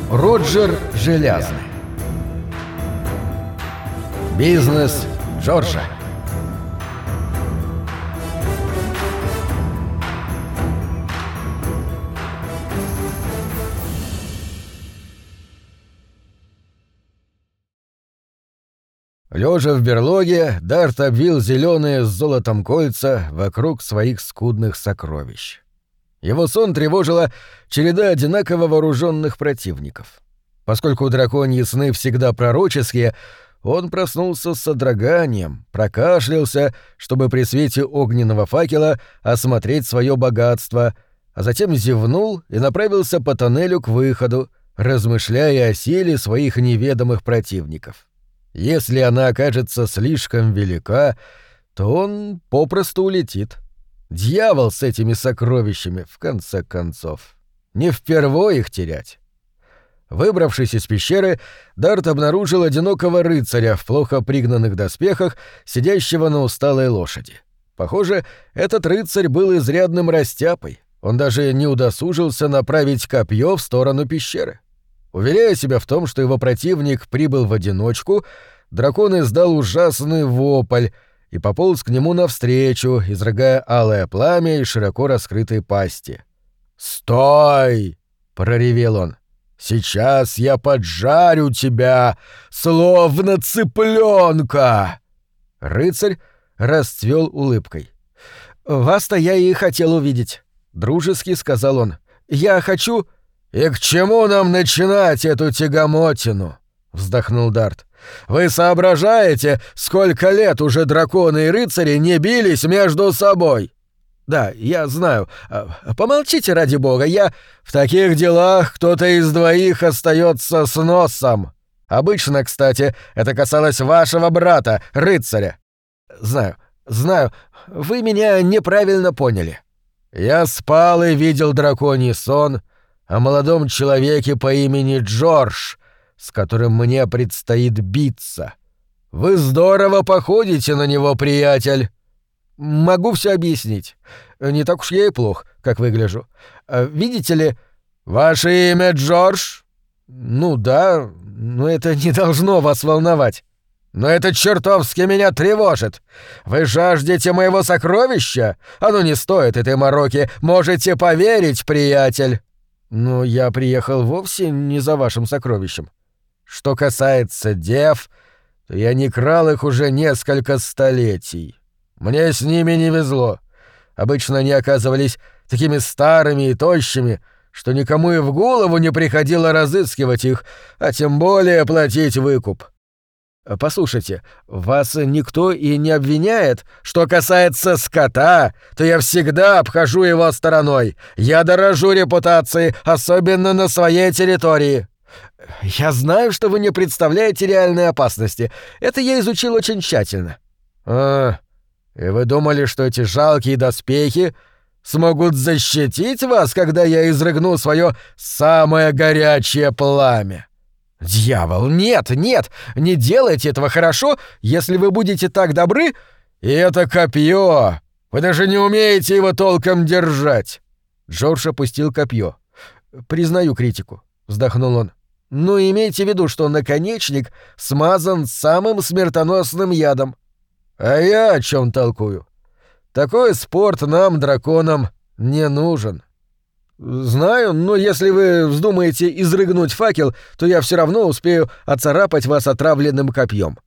Роджер Желязный. Бизнес Джорджа. Лежа в берлоге, Дарт обвил зеленые с золотом кольца вокруг своих скудных сокровищ. Его сон тревожила череда одинаково вооруженных противников. Поскольку драконьи сны всегда пророческие, он проснулся с содроганием, прокашлялся, чтобы при свете огненного факела осмотреть свое богатство, а затем зевнул и направился по тоннелю к выходу, размышляя о силе своих неведомых противников. Если она окажется слишком велика, то он попросту улетит. Дьявол с этими сокровищами, в конце концов. Не впервой их терять. Выбравшись из пещеры, Дарт обнаружил одинокого рыцаря в плохо пригнанных доспехах, сидящего на усталой лошади. Похоже, этот рыцарь был изрядным растяпой. Он даже не удосужился направить копье в сторону пещеры. Уверяя себя в том, что его противник прибыл в одиночку, дракон издал ужасный вопль и пополз к нему навстречу, изрыгая алое пламя из широко раскрытой пасти. «Стой!» — проревел он. «Сейчас я поджарю тебя, словно цыпленка!» Рыцарь расцвел улыбкой. «Вас-то я и хотел увидеть», — дружески сказал он. «Я хочу...» «И к чему нам начинать эту тягомотину?» — вздохнул Дарт. «Вы соображаете, сколько лет уже драконы и рыцари не бились между собой?» «Да, я знаю. Помолчите, ради бога, я...» «В таких делах кто-то из двоих остается с носом. Обычно, кстати, это касалось вашего брата, рыцаря». «Знаю. Вы меня неправильно поняли». «Я спал и видел драконий сон о молодом человеке по имени Джордж, с которым мне предстоит биться. Вы здорово походите на него, приятель». «Могу все объяснить. Не так уж я и плох, как выгляжу. Видите ли...» «Ваше имя Джордж?» «Ну да, но это не должно вас волновать». «Но это чертовски меня тревожит. Вы жаждете моего сокровища? Оно не стоит этой мороки, можете поверить, приятель». «Но я приехал вовсе не за вашим сокровищем. Что касается дев, то я не крал их уже несколько столетий. Мне с ними не везло. Обычно они оказывались такими старыми и тощими, что никому и в голову не приходило разыскивать их, а тем более платить выкуп. Послушайте, вас никто и не обвиняет. Что касается скота, то я всегда обхожу его стороной. Я дорожу репутацией, особенно на своей территории». «Я знаю, что вы не представляете реальной опасности. Это я изучил очень тщательно». И вы думали, что эти жалкие доспехи смогут защитить вас, когда я изрыгну свое самое горячее пламя?» «Дьявол, нет, не делайте этого, хорошо, если вы будете так добры. И это копье! Вы даже не умеете его толком держать!» Джордж опустил копье. «Признаю критику», — вздохнул он. «Но имейте в виду, что наконечник смазан самым смертоносным ядом». «А я о чем толкую? Такой спорт нам, драконам, не нужен». «Знаю, но если вы вздумаете изрыгнуть факел, то я все равно успею оцарапать вас отравленным копьем».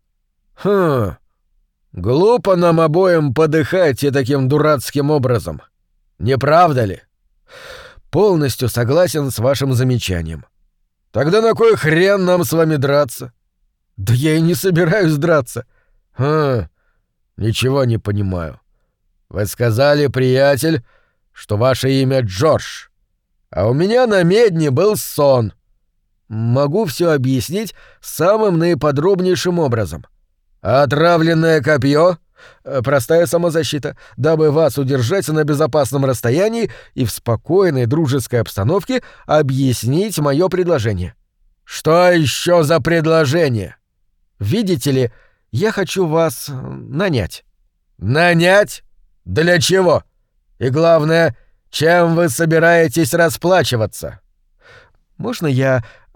Глупо нам обоим подыхать и таким дурацким образом. Не правда ли?» «Полностью согласен с вашим замечанием». «Тогда на кой хрен нам с вами драться?» «Да я и не собираюсь драться». «Ничего не понимаю. Вы сказали, приятель, что ваше имя Джордж, а у меня на медне был сон». «Могу все объяснить самым наиподробнейшим образом». «Отравленное копье?» «Простая самозащита, дабы вас удержать на безопасном расстоянии и в спокойной дружеской обстановке объяснить мое предложение». «Что еще за предложение?» «Видите ли, я хочу вас нанять». «Нанять? Для чего? И главное, чем вы собираетесь расплачиваться?» «Можно я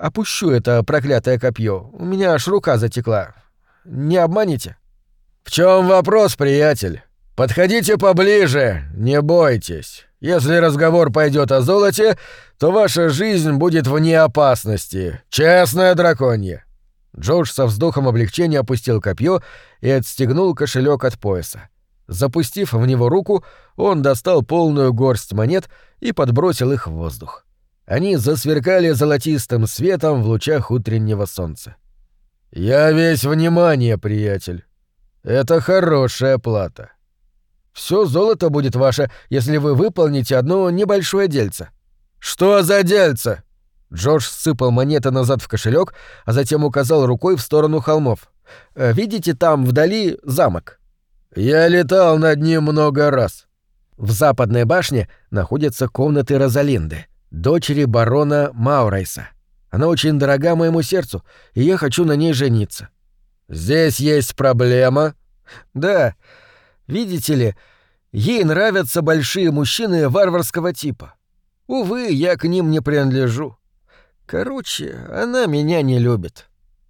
опущу это проклятое копье. У меня аж рука затекла. Не обманите?» «В чем вопрос, приятель? Подходите поближе, не бойтесь. Если разговор пойдет о золоте, то ваша жизнь будет вне опасности. Честное драконье». Джордж со вздохом облегчения опустил копье и отстегнул кошелек от пояса. Запустив в него руку, он достал полную горсть монет и подбросил их в воздух. Они засверкали золотистым светом в лучах утреннего солнца. «Я весь внимание, приятель. Это хорошая плата. Все золото будет ваше, если вы выполните одно небольшое дельце». «Что за дельце?» Джордж сыпал монеты назад в кошелек, а затем указал рукой в сторону холмов. «Видите там вдали замок?» «Я летал над ним много раз». В западной башне находятся комнаты Розалинды, дочери барона Маурайса. Она очень дорога моему сердцу, и я хочу на ней жениться». «Здесь есть проблема?» «Да. Видите ли, ей нравятся большие мужчины варварского типа. Увы, я к ним не принадлежу. Короче, она меня не любит».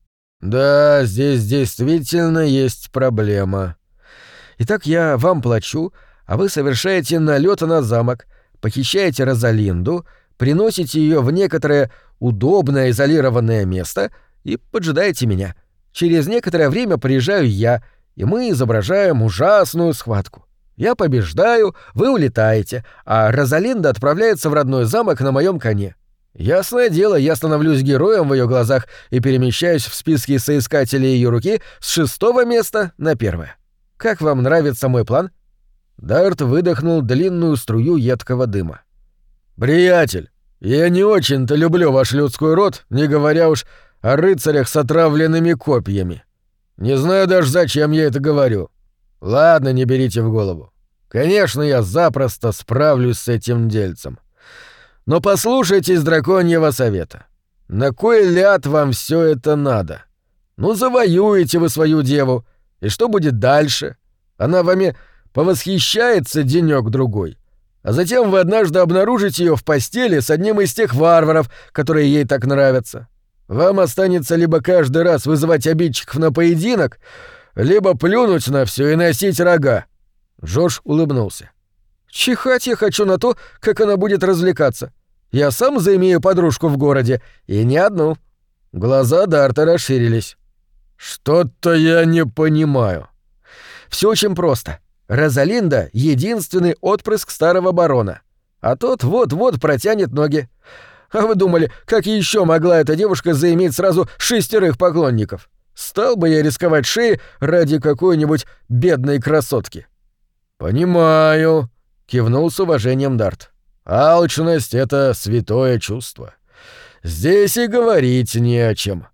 «Да, здесь действительно есть проблема. Итак, я вам плачу, а вы совершаете налет на замок, похищаете Розалинду, приносите ее в некоторое удобное изолированное место и поджидаете меня. Через некоторое время приезжаю я, и мы изображаем ужасную схватку. Я побеждаю, вы улетаете, а Розалинда отправляется в родной замок на моем коне. Ясное дело, я становлюсь героем в ее глазах и перемещаюсь в списке соискателей ее руки с 6-го места на 1-е. Как вам нравится мой план?» Дарт выдохнул длинную струю едкого дыма. «Приятель, я не очень-то люблю ваш людской род, не говоря уж о рыцарях с отравленными копьями. Не знаю даже, зачем я это говорю. Ладно, не берите в голову. Конечно, я запросто справлюсь с этим дельцем. Но послушайтесь драконьего совета. На кой ляд вам все это надо? Ну, завоюете вы свою деву, и что будет дальше? Она вами повосхищается денёк-другой, а затем вы однажды обнаружите ее в постели с одним из тех варваров, которые ей так нравятся. Вам останется либо каждый раз вызывать обидчиков на поединок, либо плюнуть на всё и носить рога». Джордж улыбнулся. «Чихать я хочу на то, как она будет развлекаться. Я сам заимею подружку в городе, и не одну». Глаза Дарта расширились. «Что-то я не понимаю». «Все очень просто. Розалинда — единственный отпрыск старого барона, а тот вот-вот протянет ноги. А вы думали, как еще могла эта девушка заиметь сразу 6 поклонников? Стал бы я рисковать шеей ради какой-нибудь бедной красотки?» «Понимаю», — кивнул с уважением Дарт. «Алчность — это святое чувство. Здесь и говорить не о чем».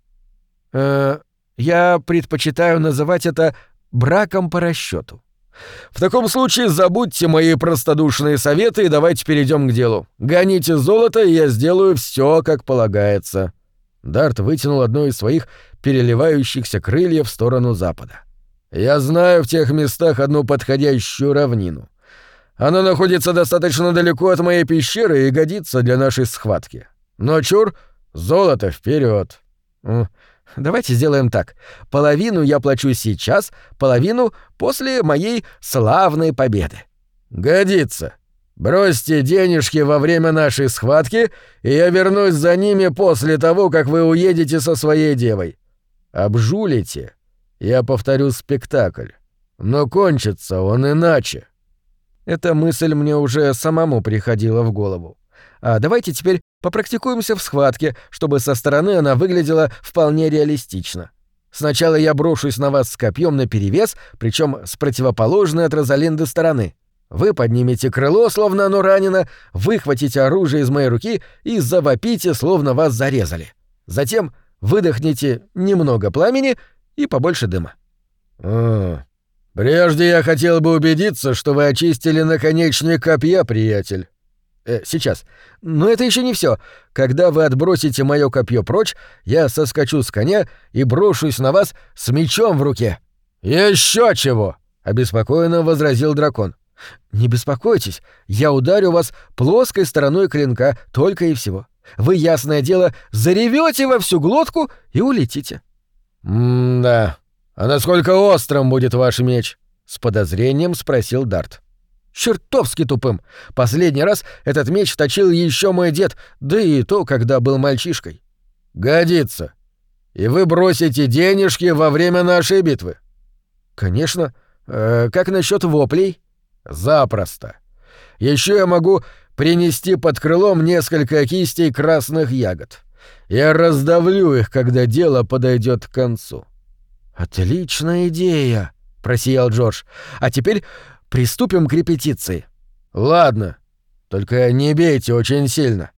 «Я предпочитаю называть это браком по расчету. В таком случае забудьте мои простодушные советы и давайте перейдем к делу. Гоните золото, и я сделаю все, как полагается». Дарт вытянул одно из своих переливающихся крыльев в сторону запада. «Я знаю в тех местах одну подходящую равнину. Она находится достаточно далеко от моей пещеры и годится для нашей схватки. Но чур, золото вперед. Давайте сделаем так. Половину я плачу сейчас, половину после моей славной победы». «Годится. Бросьте денежки во время нашей схватки, и я вернусь за ними после того, как вы уедете со своей девой. Обжулите, я повторю спектакль. Но кончится он иначе». Эта мысль мне уже самому приходила в голову. А давайте теперь попрактикуемся в схватке, чтобы со стороны она выглядела вполне реалистично. Сначала я брошусь на вас с копьем наперевес, причем с противоположной от Розалинды стороны. Вы поднимете крыло, словно оно ранено, выхватите оружие из моей руки и завопите, словно вас зарезали. Затем выдохните немного пламени и побольше дыма. «Прежде я хотел бы убедиться, что вы очистили наконечник копья, приятель». «Сейчас. Но это еще не все. Когда вы отбросите мое копье прочь, я соскочу с коня и брошусь на вас с мечом в руке». «Еще чего!» — обеспокоенно возразил дракон. «Не беспокойтесь, я ударю вас плоской стороной клинка, только и всего. Вы, ясное дело, заревете во всю глотку и улетите». «Да. А насколько острым будет ваш меч?» — с подозрением спросил Дарт. «Чертовски тупым. Последний раз этот меч точил еще мой дед, да и то, когда был мальчишкой». «Годится. И вы бросите денежки во время нашей битвы?» «Конечно. Как насчет воплей?» «Запросто. Еще я могу принести под крылом несколько кистей красных ягод. Я раздавлю их, когда дело подойдет к концу». «Отличная идея», — просиял Джордж. «А теперь приступим к репетиции». «Ладно. Только не бейте очень сильно».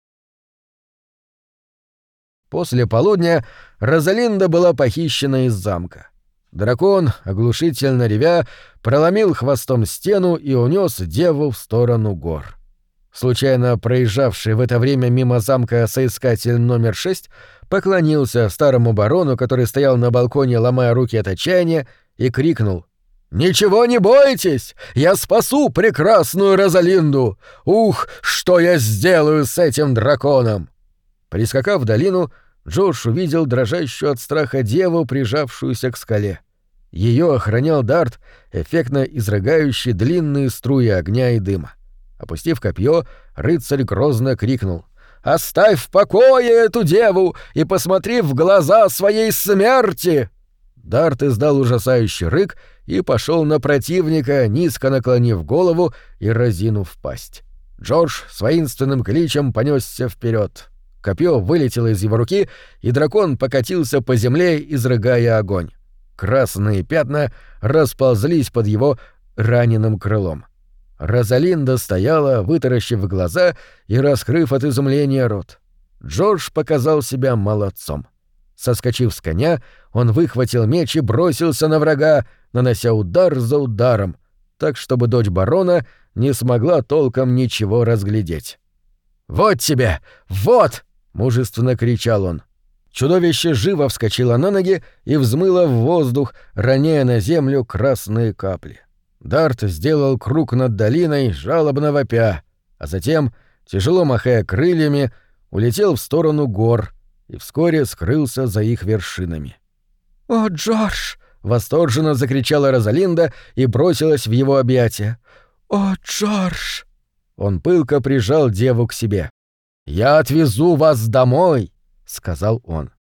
После полудня Розалинда была похищена из замка. Дракон, оглушительно ревя, проломил хвостом стену и унес деву в сторону гор. Случайно проезжавший в это время мимо замка соискатель номер 6 поклонился старому барону, который стоял на балконе, ломая руки от отчаяния, и крикнул: «Ничего не бойтесь! Я спасу прекрасную Розалинду! Ух, что я сделаю с этим драконом!» Прискакав в долину, Джордж увидел дрожащую от страха деву, прижавшуюся к скале. Ее охранял Дарт, эффектно изрыгающий длинные струи огня и дыма. Опустив копье, рыцарь грозно крикнул: «Оставь в покое эту деву и посмотри в глаза своей смерти!» Дарт издал ужасающий рык и пошел на противника, низко наклонив голову и разинув пасть. Джордж с воинственным кличем понесся вперед. Копье вылетело из его руки, и дракон покатился по земле, изрыгая огонь. Красные пятна расползлись под его раненым крылом. Розалинда стояла, вытаращив глаза и раскрыв от изумления рот. Джордж показал себя молодцом. Соскочив с коня, он выхватил меч и бросился на врага, нанося удар за ударом, так, чтобы дочь барона не смогла толком ничего разглядеть. «Вот тебе! Вот!» — мужественно кричал он. Чудовище живо вскочило на ноги и взмыло в воздух, роняя на землю красные капли. Дарт сделал круг над долиной, жалобно вопя, а затем, тяжело махая крыльями, улетел в сторону гор и вскоре скрылся за их вершинами. «О, Джордж!» — восторженно закричала Розалинда и бросилась в его объятия. «О, Джордж!» Он пылко прижал деву к себе. «Я отвезу вас домой!» — сказал он.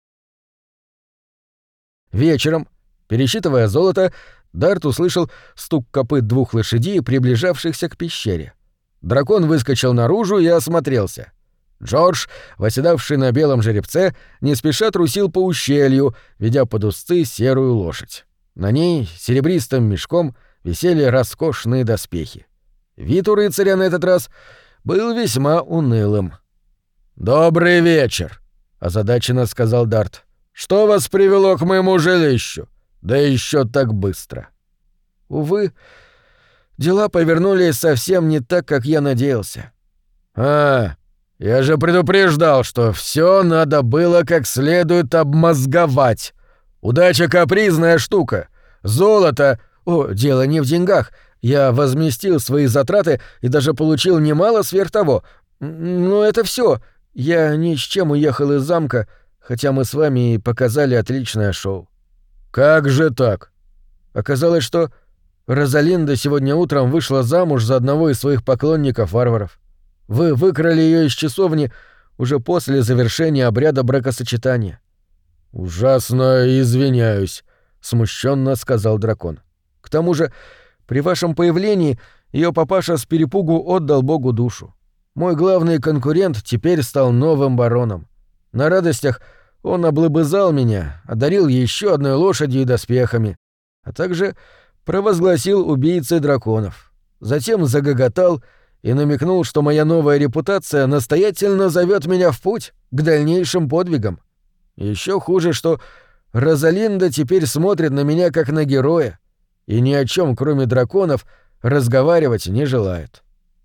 Вечером, пересчитывая золото, Дарт услышал стук копыт двух лошадей, приближавшихся к пещере. Дракон выскочил наружу и осмотрелся. Джордж, восседавший на белом жеребце, не спеша трусил по ущелью, ведя под узцы серую лошадь. На ней серебристым мешком висели роскошные доспехи. Вид у рыцаря на этот раз был весьма унылым. «Добрый вечер», — озадаченно сказал Дарт. «Что вас привело к моему жилищу? Да еще так быстро». «Увы, дела повернулись совсем не так, как я надеялся». «А, я же предупреждал, что все надо было как следует обмозговать. Удача капризная штука. Золото...» «О, дело не в деньгах. Я возместил свои затраты и даже получил немало сверх того. Но это все. Я ни с чем уехал из замка, хотя мы с вами и показали отличное шоу». «Как же так?» Оказалось, что Розалинда сегодня утром вышла замуж за одного из своих поклонников-варваров. Вы выкрали ее из часовни уже после завершения обряда бракосочетания». «Ужасно извиняюсь», — смущенно сказал дракон. «К тому же, при вашем появлении ее папаша с перепугу отдал Богу душу. Мой главный конкурент теперь стал новым бароном. На радостях он облобызал меня, одарил еще одной лошадью и доспехами, а также провозгласил убийцей драконов. Затем загоготал и намекнул, что моя новая репутация настоятельно зовет меня в путь к дальнейшим подвигам. Еще хуже, что Розалинда теперь смотрит на меня как на героя и ни о чем, кроме драконов, разговаривать не желает».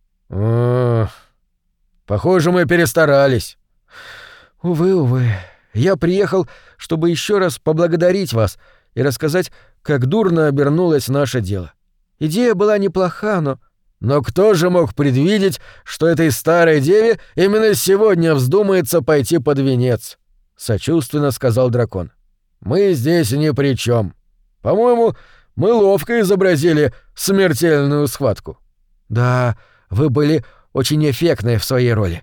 Похоже, мы перестарались». «Увы. Я приехал, чтобы еще раз поблагодарить вас и рассказать, как дурно обернулось наше дело. Идея была неплоха, но Но кто же мог предвидеть, что этой старой деве именно сегодня вздумается пойти под венец? Сочувственно сказал дракон. Мы здесь ни при чем. По-моему, мы ловко изобразили смертельную схватку. Да, вы были очень эффектны в своей роли.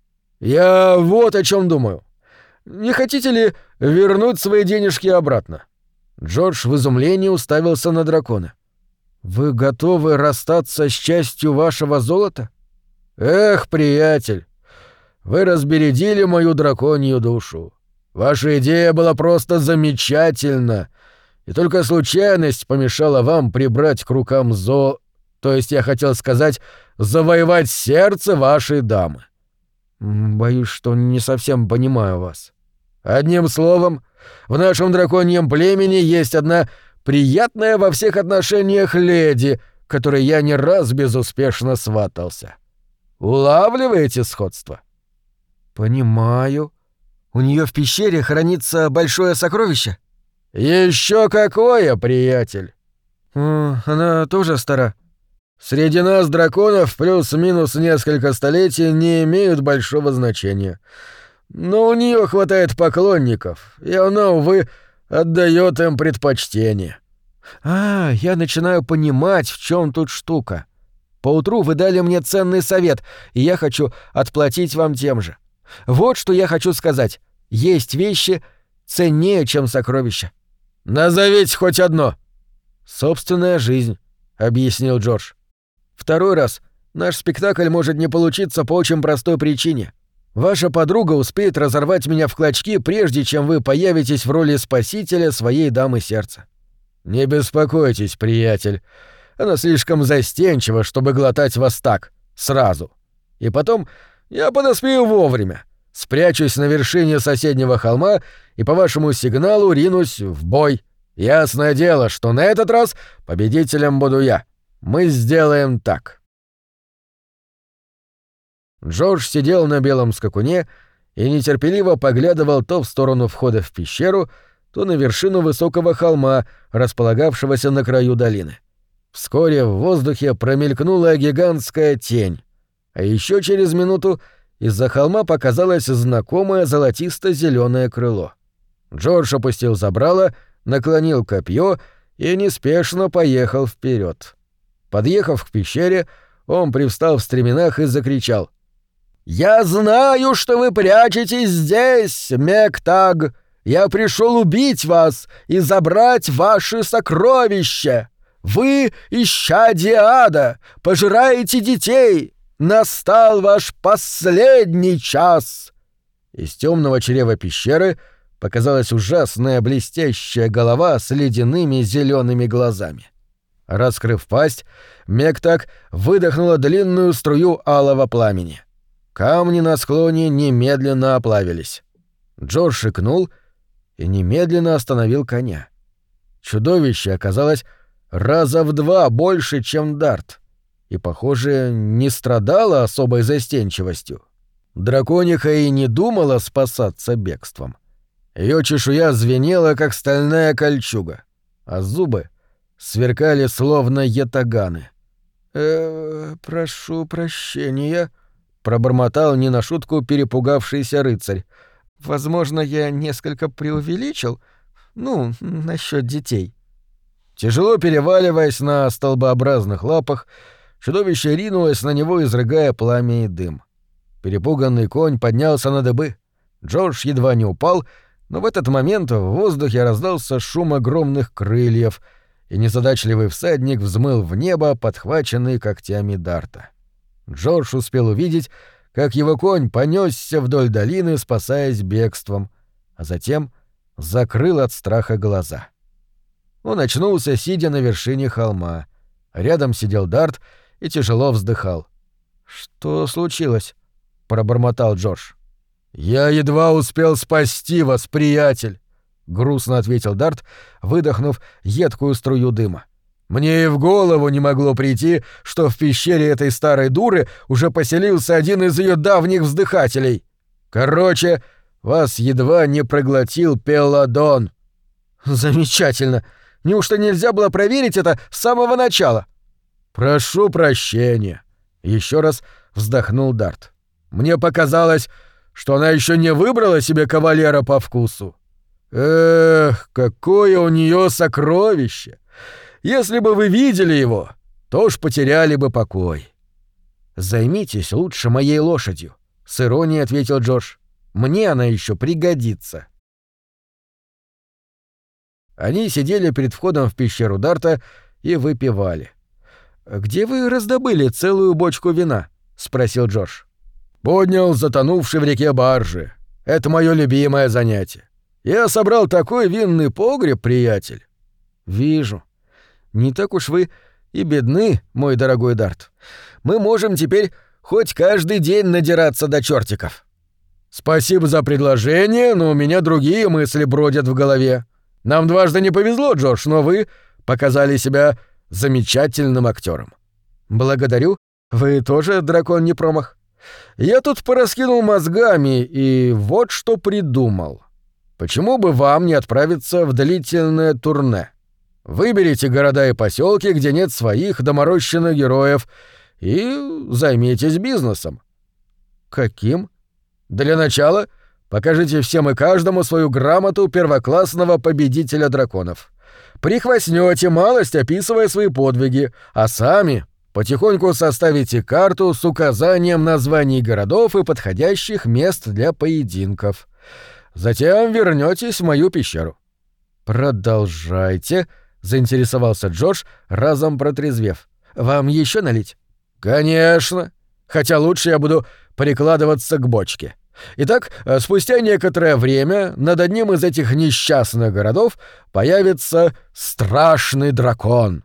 Я вот о чем думаю. Не хотите ли вернуть свои денежки обратно? Джордж в изумлении уставился на дракона. Вы готовы расстаться с частью вашего золота? Эх, приятель, вы разбередили мою драконью душу. Ваша идея была просто замечательна, и только случайность помешала вам прибрать к рукам То есть я хотел сказать, завоевать сердце вашей дамы. Боюсь, что не совсем понимаю вас. Одним словом, в нашем драконьем племени есть одна приятная во всех отношениях леди, которой я не раз безуспешно сватался. Улавливаете сходство? Понимаю. У нее в пещере хранится большое сокровище? Еще какое, приятель! Она тоже стара. Среди нас, драконов, плюс-минус несколько столетий не имеют большого значения. Но у нее хватает поклонников, и она, увы, отдает им предпочтение. Я начинаю понимать, в чем тут штука. Поутру вы дали мне ценный совет, и я хочу отплатить вам тем же. Вот что я хочу сказать. Есть вещи ценнее, чем сокровища. Назовите хоть одно. Собственная жизнь, объяснил Джордж. Второй раз наш спектакль может не получиться по очень простой причине. Ваша подруга успеет разорвать меня в клочки, прежде чем вы появитесь в роли спасителя своей дамы сердца. Не беспокойтесь, приятель. Она слишком застенчива, чтобы глотать вас так, сразу. И потом я подоспею вовремя, спрячусь на вершине соседнего холма и по вашему сигналу ринусь в бой. Ясное дело, что на этот раз победителем буду я. Мы сделаем так. Джордж сидел на белом скакуне и нетерпеливо поглядывал то в сторону входа в пещеру, то на вершину высокого холма, располагавшегося на краю долины. Вскоре в воздухе промелькнула гигантская тень, а еще через минуту из-за холма показалось знакомое золотисто-зелёное крыло. Джордж опустил забрало, наклонил копье и неспешно поехал вперед. Подъехав к пещере, он привстал в стременах и закричал: «Я знаю, что вы прячетесь здесь, Мектаг! Я пришел убить вас и забрать ваши сокровища! Вы, исчадие ада, пожираете детей! Настал ваш последний час!» Из темного чрева пещеры показалась ужасная блестящая голова с ледяными зелеными глазами. Раскрыв пасть, Мектаг выдохнула длинную струю алого пламени. Камни на склоне немедленно оплавились. Джордж шикнул и немедленно остановил коня. Чудовище оказалось раза в 2 больше, чем Дарт, и, похоже, не страдало особой застенчивостью. Дракониха и не думала спасаться бегством. Её чешуя звенела, как стальная кольчуга, а зубы сверкали, словно ятаганы. «Прошу прощения», — пробормотал не на шутку перепугавшийся рыцарь. «Возможно, я несколько преувеличил, насчёт детей». Тяжело переваливаясь на столбообразных лапах, чудовище ринулось на него, изрыгая пламя и дым. Перепуганный конь поднялся на дыбы. Джордж едва не упал, но в этот момент в воздухе раздался шум огромных крыльев, и незадачливый всадник взмыл в небо, подхваченный когтями Дарта. Джордж успел увидеть, как его конь понёсся вдоль долины, спасаясь бегством, а затем закрыл от страха глаза. Он очнулся, сидя на вершине холма. Рядом сидел Дарт и тяжело вздыхал. «Что случилось?» — пробормотал Джордж. «Я едва успел спасти вас, приятель», — грустно ответил Дарт, выдохнув едкую струю дыма. «Мне и в голову не могло прийти, что в пещере этой старой дуры уже поселился один из ее давних вздыхателей. Короче, вас едва не проглотил Пелладон». «Замечательно! Неужто нельзя было проверить это с самого начала?» «Прошу прощения», — еще раз вздохнул Дарт. «Мне показалось, что она еще не выбрала себе кавалера по вкусу. Эх, какое у нее сокровище! Если бы вы видели его, то уж потеряли бы покой». «Займитесь лучше моей лошадью», — с иронией ответил Джордж. «Мне она еще пригодится». Они сидели перед входом в пещеру Дарта и выпивали. «Где вы раздобыли целую бочку вина?» — спросил Джордж. «Поднял затонувший в реке баржи. Это мое любимое занятие. Я собрал такой винный погреб, приятель». «Вижу. Не так уж вы и бедны, мой дорогой Дарт. Мы можем теперь хоть каждый день надираться до чертиков». «Спасибо за предложение, но у меня другие мысли бродят в голове. Нам дважды не повезло, Джордж, но вы показали себя замечательным актером». «Благодарю. Вы тоже дракон не промах». «Я тут пораскинул мозгами и вот что придумал. Почему бы вам не отправиться в длительное турне? Выберите города и поселки, где нет своих доморощенных героев, и займитесь бизнесом». «Каким?» «Для начала покажите всем и каждому свою грамоту первоклассного победителя драконов. Прихвастнёте малость, описывая свои подвиги, а сами потихоньку составите карту с указанием названий городов и подходящих мест для поединков. Затем вернётесь в мою пещеру». «Продолжайте», — заинтересовался Джордж, разом протрезвев. «Вам ещё налить?» «Конечно. Хотя лучше я буду прикладываться к бочке. Итак, спустя некоторое время над одним из этих несчастных городов появится страшный дракон».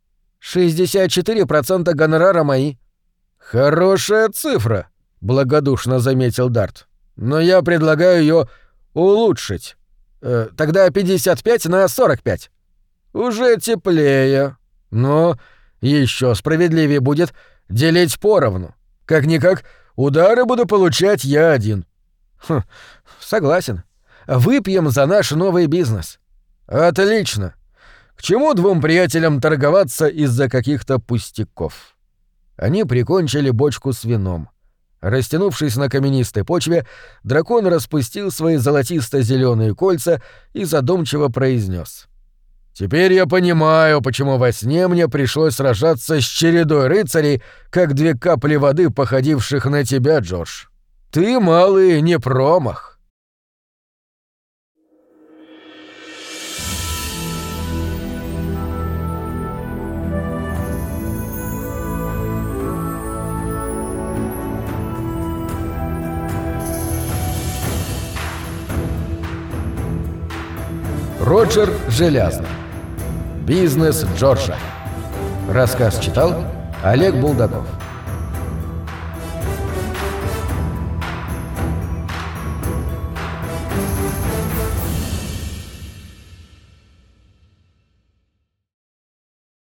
64% гонорара мои». «Хорошая цифра», — благодушно заметил Дарт. «Но я предлагаю её улучшить. Тогда 55 на 45. Уже теплее. Но ещё справедливее будет делить поровну. Как-никак, удары буду получать я один». «Согласен. Выпьем за наш новый бизнес». «Отлично. К чему двум приятелям торговаться из-за каких-то пустяков?» Они прикончили бочку с вином. Растянувшись на каменистой почве, дракон распустил свои золотисто-зелёные кольца и задумчиво произнес: «Теперь я понимаю, почему во сне мне пришлось сражаться с чередой рыцарей, как 2 капли воды, походивших на тебя, Джордж. Ты, малый, не промах». Роджер Желязный. Бизнес Джорджа. Рассказ читал Олег Булдаков.